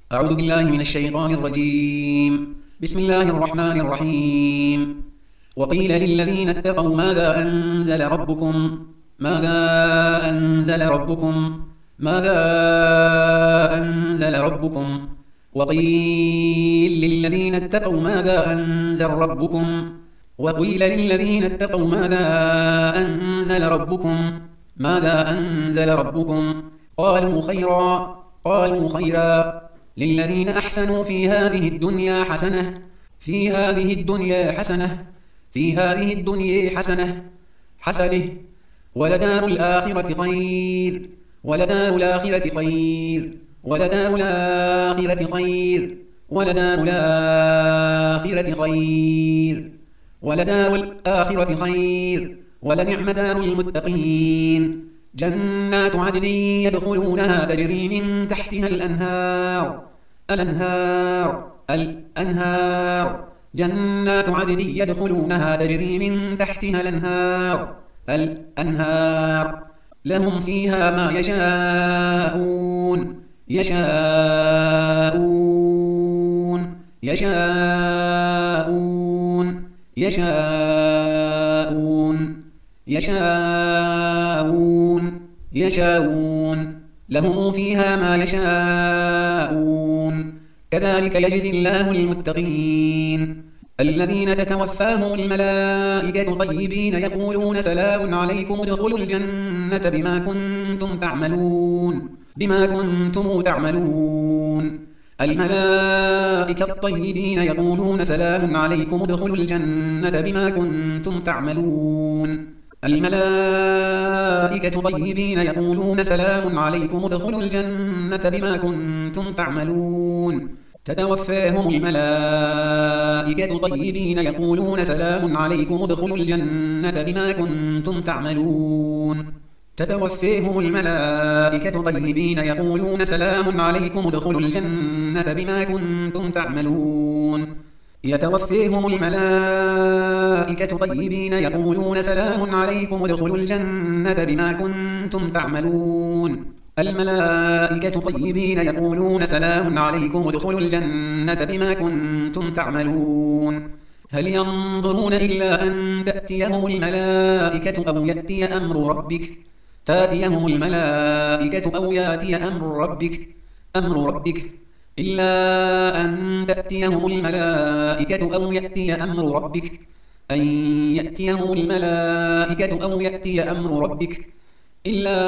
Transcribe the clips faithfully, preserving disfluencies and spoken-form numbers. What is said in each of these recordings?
أعوذ بالله من الشيطان الرجيم. بسم الله الرحمن الرحيم. وقيل للذين اتقوا ماذا أنزل ربكم ماذا أنزل ربكم ماذا أنزل ربكم وقيل للذين اتقوا ماذا أنزل ربكم وقيل للذين اتقوا ماذا أنزل ربكم ماذا أنزل ربكم قالوا خيرا قالوا خيرا للذين أحسنوا في هذه الدنيا حسنة في هذه الدنيا حسنة في هذه الدنيا حسنة حسنة ولدار الآخرة خير ولدار الآخرة خير ولدار الآخرة خير ولدار الآخرة خير ولدار الآخرة خير ولنعم دار المتقين. جنات عدن يدخلونها تجري من تحتها الأنهار الأنهار الأنهار جنات عدن يدخلونها تجري من تحتها الأنهار الأنهار لهم فيها ما يشاءون يشاءون يشاءون يشاءون يشاءون يشاءون لهم فيها ما يشاءون كذلك يجزي الله المتقين الذين تتوفاهم الملائكة طيبين يقولون سلام عليكم ادخلوا الجنة بما كنتم تعملون بما كنتم تعملون الملائكة الطيبين يقولون سلام عليكم ادخلوا الجنة بما كنتم تعملون الملائكة طيبين يقولون سلام عليكم ادخلوا الجنة بما كنتم تعملون تتوفاهم الملائكة طيبين يقولون سلام عليكم ادخلوا الجنة بما كنتم تعملون تتوفاهم الملائكة طيبين يقولون سلام عليكم ادخلوا الجنة بما كنتم تعملون يتوفيهم الملائكة طيبين يقولون سلام عليكم ادخلوا الجنة بما كنتم تعملون الملائكة طيبين يقولون سلام عليكم ادخلوا الجنة بما كنتم تعملون هل ينظرون إلا أن تأتيهم الملائكة أو يأتي أمر ربك تأتيهم الملائكة أو يأتي أمر ربك أمر ربك إلا أن تأتيهم الملائكة أو يأتي أمر ربك أن يأتيهم الملائكة أو يأتي أمر ربك إلا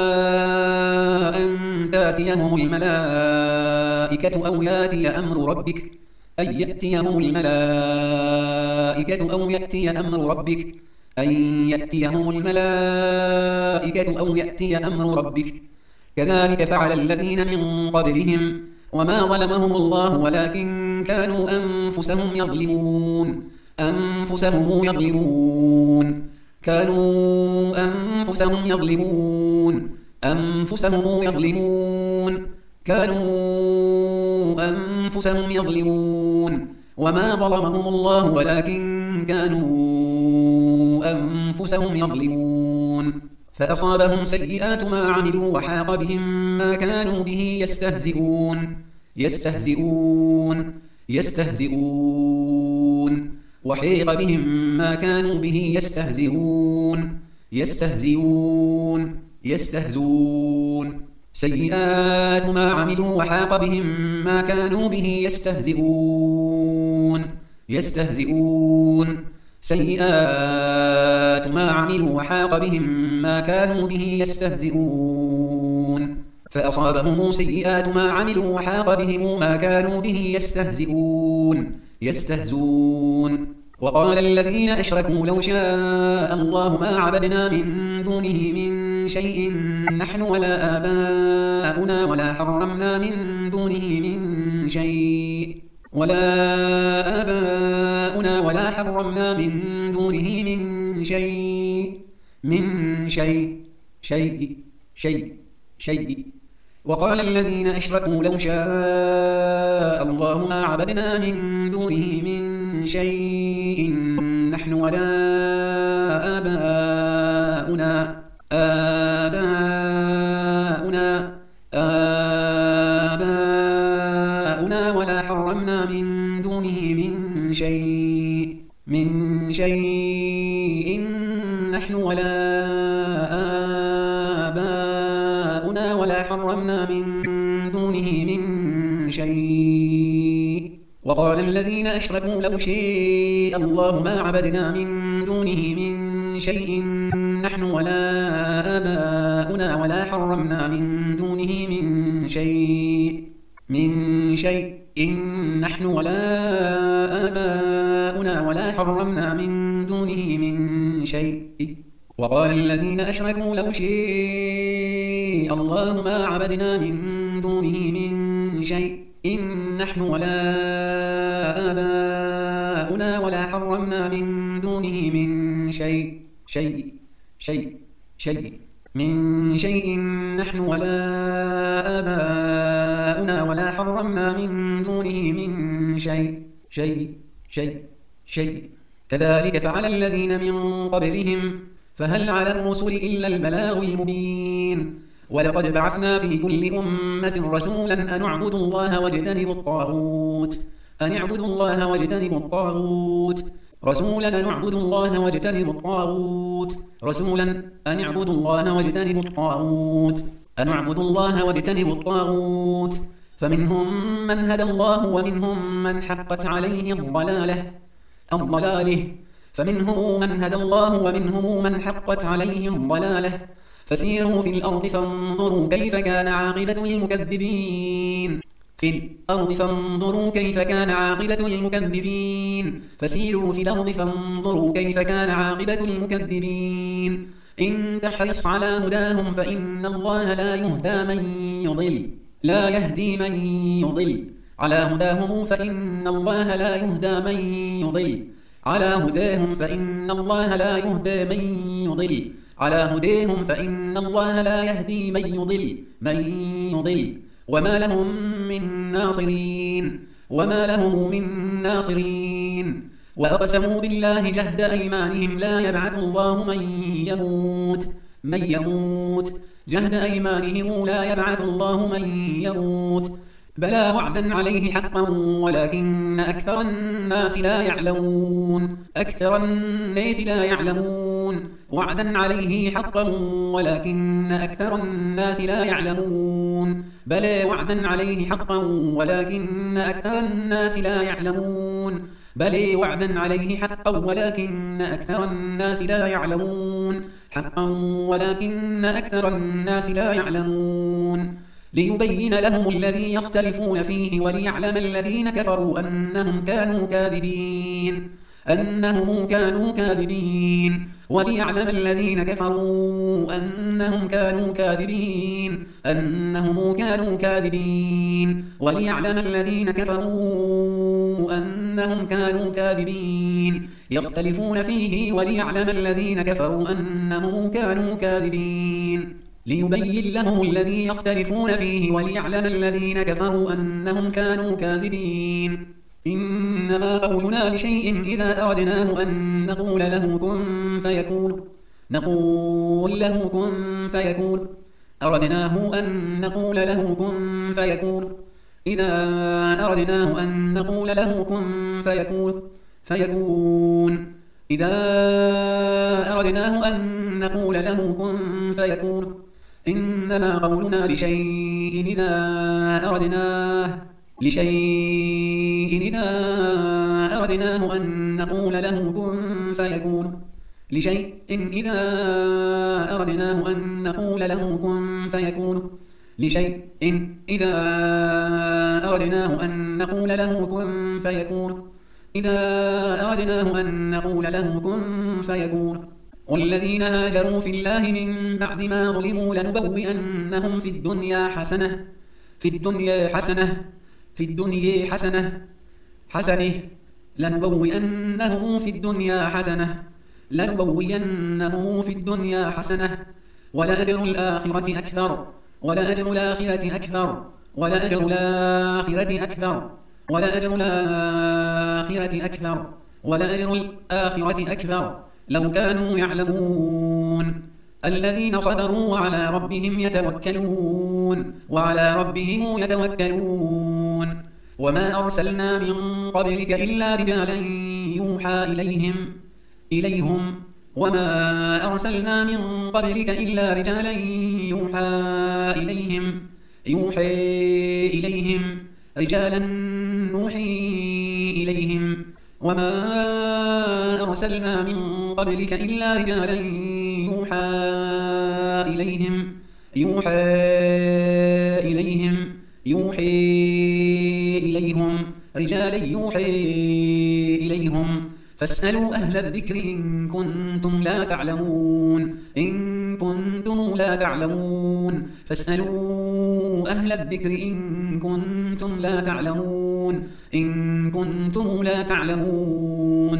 أن تأتيهم الملائكة أو يأتي أمر ربك أن يأتيهم الملائكة أو يأتي أمر ربك أن يأتيهم الملائكة أو يأتي أمر ربك كذلك فعل الذين من قبلهم وما ظلمهم الله ولكن كانوا أنفسهم يظلمون أنفسهم يظلمون كانوا أنفسهم يظلمون أنفسهم يظلمون كانوا أنفسهم يظلمون وما ظلمهم الله ولكن كانوا أنفسهم يظلمون فأصابهم سيئات ما عملوا وحاق بهم ما كانوا به يستهزئون يستهزئون يستهزئون وحيق بهم ما كانوا به يستهزئون يستهزئون يستهزئون سيئات ما عملوا وحاق بهم ما كانوا به يستهزئون يستهزئون سيئات ما عملوا وحاق بهم ما كانوا به يستهزئون فأصابهم سيئات ما عملوا وحاق بهم ما كانوا به يستهزئون يستهزئون وقال الذين أشركوا لو شاء الله ما عبدنا من دونه من شيء نحن ولا آباؤنا ولا حرمنا من دونه من شيء ولا آباؤنا ولا حرمنا من دونه من شيء من شيء شيء شيء شيء وقال الذين أشركوا لو شاء الله ما عبدنا من دونه من شيء نحن ولا آباؤنا آباؤنا آباؤنا حرمنا من دونه من شيء من شيء نحن ولا آباؤنا ولا حرمنا من دونه من شيء. وقال الذين أشركوا لو شاء الله ما عبدنا من دونه من شيء نحن ولا آباؤنا ولا حرمنا من دونه من شيء من شيء نحن ولا آباؤنا ولا حرمنا من دونه من شيء. وقال الذين أشركوا لو شاء الله ما عبدنا من دونه من شيء إن نحن ولا آباؤنا ولا حرمنا من دونه من شيء شيء شيء شيء من شيء نحن ولا آباؤنا ولا حرمنا من دونه من شيء شيء شيء شيء. كذلك فعل الذين من قبلهم فهل على الرسل إلا البلاغ المبين. ولقد بعثنا في كل أمة رسولا أن اعبدوا الله واجتنبوا الطاغوت أن اعبدوا الله واجتنبوا الطاغوت رسولا أن اعبدوا الله واجتنبوا الطاغوت رسولا أن اعبدوا الله واجتنبوا الطاغوت أن اعبدوا الله واجتنبوا الطاغوت. فمنهم من هدى الله ومنهم من حقت عليه الضلالة الضلاله فمنهم من هدى الله ومنهم من حقت عليه الضلالة. فسيروا في الأرض فانظروا كيف كان عاقبة المكذبين في الأرض فانظروا كيف كان عاقبة المكذبين فسيروا في الأرض فانظروا كيف كان عاقبة المكذبين. إن تحرص على هداهم فإن الله لا يهدى من يضل لا يهدي من يضل على هداهم فإن الله لا يهدى من يضل على هداهم فإن الله لا يهدى من يضل على هداهم فإن الله لا يهدي من يضل من يضل. وما لهم من ناصرين وما لهم من ناصرين. وأقسموا بالله جهد أيمانهم لا يبعث الله من يموت من يموت جهد أيمانهم لا يبعث الله من يموت بلى وعدا عليه حقا ولكن أكثر الناس لا يعلمون أكثر الناس لا يعلمون وعدا عليه حقا ولكن أكثر الناس لا يعلمون بلى وعدا عليه حقا ولكن أكثر الناس لا يعلمون بلى وعدا عليه حقا ولكن أكثر الناس لا يعلمون حقا ولكن أكثر الناس لا يعلمون. ليبين لهم الذي يختلفون فيه وليعلم الذين كفروا أنهم كانوا كاذبين أنهم كانوا كاذبين وليعلم الذين كفروا أنهم كانوا كاذبين أنهم كانوا كاذبين وليعلم الذين كفروا أنهم كانوا كاذبين يختلفون فيه وليعلم الذين كفروا أنهم كانوا كاذبين. ليبين لهم الذي يختلفون فيه وليعلم الذين كفروا أنهم كانوا كاذبين. إنما قولنا لشيء إذا أردناه أن نقول له كن فيكون نقول له كن فيكون أردناه أن نقول له كن فيكون إذا أردناه أن نقول له كن فيكون فيكون إذا أردناه أن نقول له كن فيكون. إنما قولنا لشيء إذا أردناه لشيء إذا أردناه أن نقول له كن فيكون لشيء إذا أردناه أن نقول له كن فيكون لشيء إذا أردناه أن نقول له كن فيكون إذا أردناه أن نقول له كن فيكون. والذين هاجروا في الله من بعد ما ظلموا لنبوئنهم في الدنيا حسنة في الدنيا حسنة في الدنيا حسنة حسنة لنبوئنهم في الدنيا حسنة لنبوئنهم في الدنيا حسنة ولأجر الآخرة أكبر ولأجر الآخرة أكبر ولأجر الآخرة أكبر ولأجر الآخرة أكبر ولأجر الآخرة أكبر لو كانوا يعلمون. الذين صبروا وعلى ربهم يتوكلون وعلى ربهم يتوكلون وما أرسلنا من قبلك إلا رجالا يوحى إليهم إليهم وما أرسلنا من قبلك إلا رجالا يوحى إليهم يوحى إليهم رجالا نوحي إليهم وما أرسلنا من قبلك إلا رجالا يوحى إليهم يوحى إليهم يوحي إليهم رجالا يوحي إليهم فاسألوا أهل الذكر إن كنتم لا تعلمون إن كنتم لا تعلمون فاسألوا أهل الذكر إن كنتم لا تعلمون إن كنتم لا تعلمون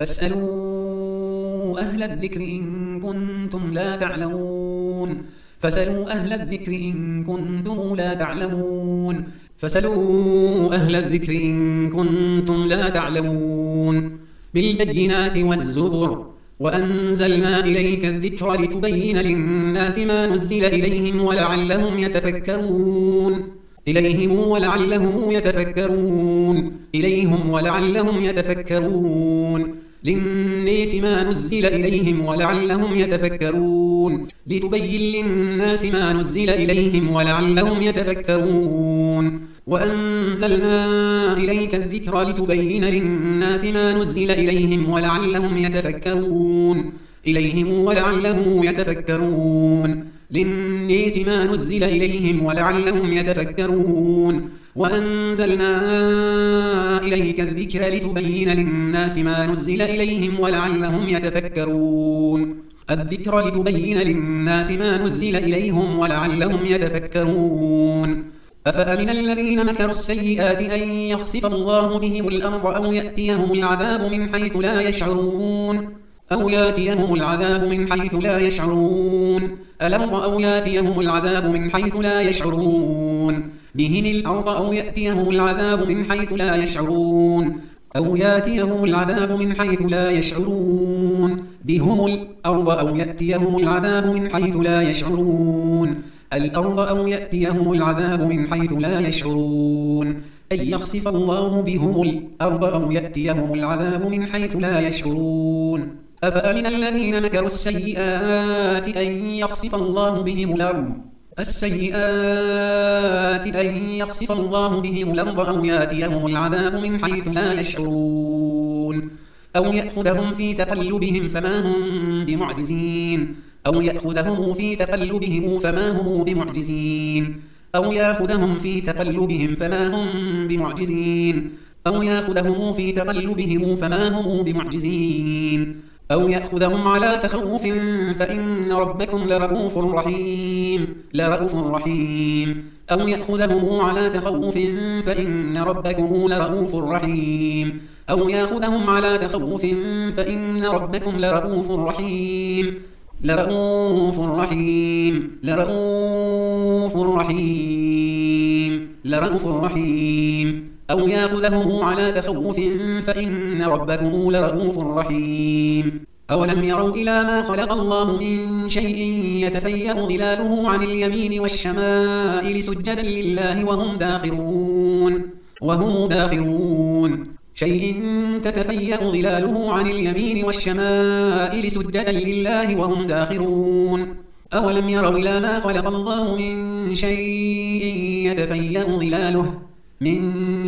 فاسألوا أهل الذكر إن كنتم لا تعلمون فاسألوا أهل الذكر إن كنتم لا تعلمون فاسألوا أهل الذكر إن كنتم لا تعلمون بالبينات والزبر وأنزلنا إليك الذكر لتبين للناس ما نزل إليهم ولعلهم يتفكرون إليهم ولعلهم يتفكرون إليهم ولعلهم يتفكرون للناس ما نزل إليهم ولعلهم يتفكرون لتبين للناس ما نزل إليهم ولعلهم يتفكرون وأنزلنا إليك الذكر لتبين للناس ما نزل إليهم ولعلهم يتفكرون إليهم ولعلهم يتفكرون للناس ما نزل إليهم ولعلهم يتفكرون وأنزلنا إليك الذكر لتبين للناس ما نزل إليهم ولعلهم يتفكرون الذكر لتبين للناس ما نزل إليهم ولعلهم يتفكرون أفأمن الذين مكروا السيئات أن يخسف الله بهم الأرض أو يأتيهم العذاب من حيث لا يشعرون أو يأتيهم العذاب من حيث لا يشعرون الأرض أو يأتيهم العذاب من حيث لا يشعرون بهم الأرض أو يأتيهم العذاب من حيث لا يشعرون أو يأتيهم العذاب من حيث لا يشعرون بهم الأرض أو يأتيهم العذاب من حيث لا يشعرون الأرض أو يأتيهم العذاب من حيث لا يشعرون أن يخسف الله بهم الأرض أو يأتيهم العذاب من حيث لا يشعرون أفأمن الذين مكروا السيئات أن يخسف الله بهم الأرض السيئات أن يخسف الله بهم الأرض أو يأتيهم العذاب من حيث لا يشعرون أو يأخذهم في تقلبهم فما هم بمعجزين أو يأخذهم في تقلبهم فما هم بمعجزين أو يأخذهم في تقلبهم فما هم بمعجزين أو يأخذهم في تقلبهم فما هم بمعجزين أو يأخذهم على تخوف فإن ربكم لرؤوف رحيم لرؤوف رحيم أو يأخذهم على تخوف فإن ربكم لرؤوف رحيم أو يأخذهم على تخوف فإن ربكم لرؤوف رحيم لرؤوف رحيم لرؤوف رحيم لرؤوف رحيم أو يأخذهم على تخوف فإن ربكم لرؤوف رحيم أولم يروا إلى ما خلق الله من شيء يتفيأ ظلاله عن اليمين والشمائل سجدا لله وهم داخرون وهم داخرون شيء تتفيأ ظلاله عن اليمين والشمائل سجدا لله وهم داخرون أولم يروا إلى ما خلق الله من شيء يتفيأ ظلاله من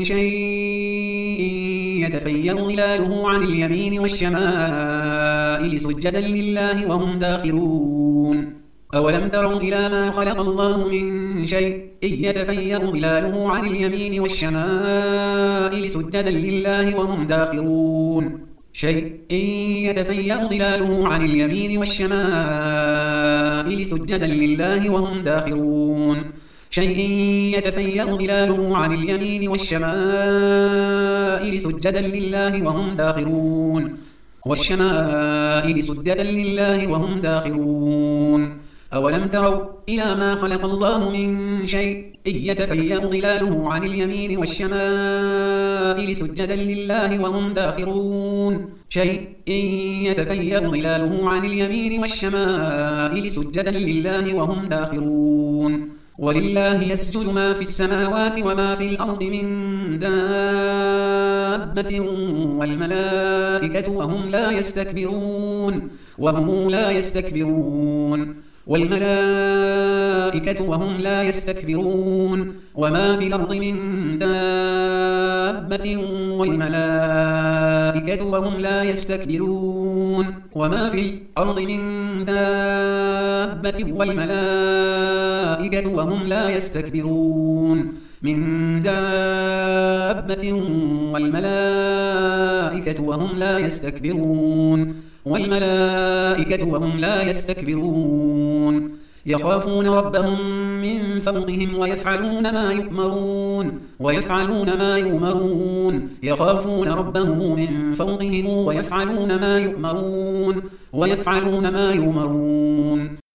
شيء يتفيأ ظلاله عن اليمين والشمائل سجدا لله وهم داخرون أولم تروا إلى ما خلق الله من شيء يتفيأ ظلاله عن اليمين والشمائل سجدا لله وهم داخرون شيء يتفيأ ظلاله عن اليمين والشمائل سجدا لله وهم داخرون شيء يتفيأ ظلاله عن اليمين والشمائل سجدا لله وهم داخرون والشمائل سجدا لله وهم داخرون أولم تروا إلى ما خلق الله من شيء يتفيأ ظلاله عن اليمين والشمائل سجدا لله وهم داخرون شيء يتفيأ ظلاله عن اليمين والشمائل سجدا لله وهم داخرون ولله يسجد ما في السماوات وما في الأرض من دابة والملائكة وهم لا يستكبرون وهم لا يستكبرون والملائكة وهم لا يستكبرون وما في الأرض من دابة والملائكة وهم لا يستكبرون وما في الأرض من دابة والملائكة وهم لا يستكبرون من دابة والملائكة وهم لا يستكبرون والملائكة وهم لا يستكبرون يخافون ربهم من فوقهم ويفعلون ما يؤمرون ويفعلون ما يؤمرون يخافون ربهم من فوقهم ويفعلون ما يؤمرون ويفعلون ما يؤمرون